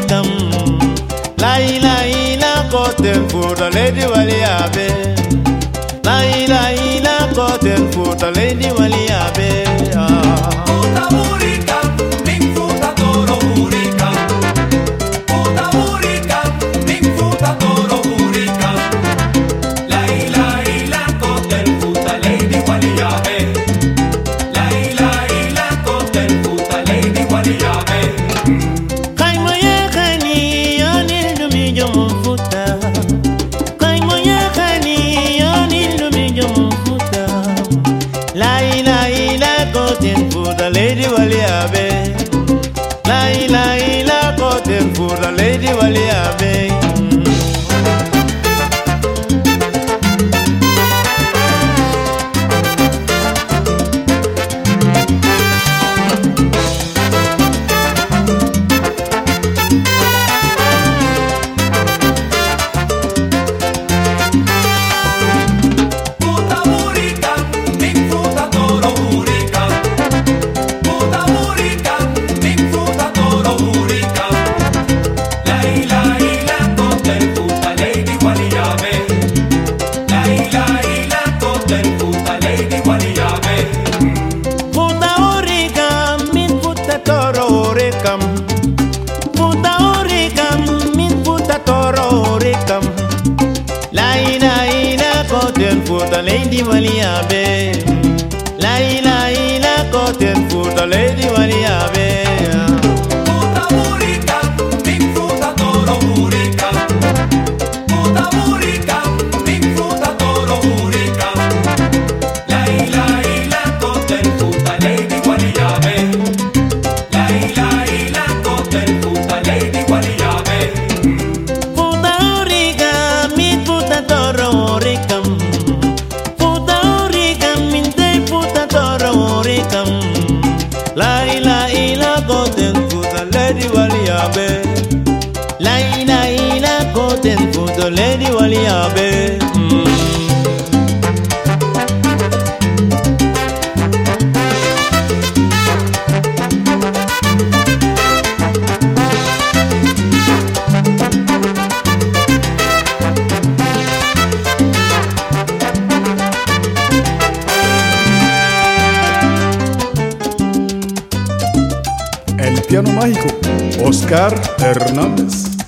urikam. La koten futa lady waliabe. La koten futa lady waliabe. Futa urikam, min futa toro urikam. Futa urikam, min futa toro urikam. La koten futa lady waliabe. La koten futa lady waliabe. Lady waliabe. La koten futa lady waliabe. Futa lady waliabe. La koten futa lady waliabe. Futa urikam, min futa toro urikam. Futa urikam, min futa toro urikam. La koten futa lady waliabe. La koten futa lady waliabe. Futa urikam, min futa toro urikam. La koten futa lady waliabe. La koten futa lady waliabe. El piano mágico, Oscar Hernández.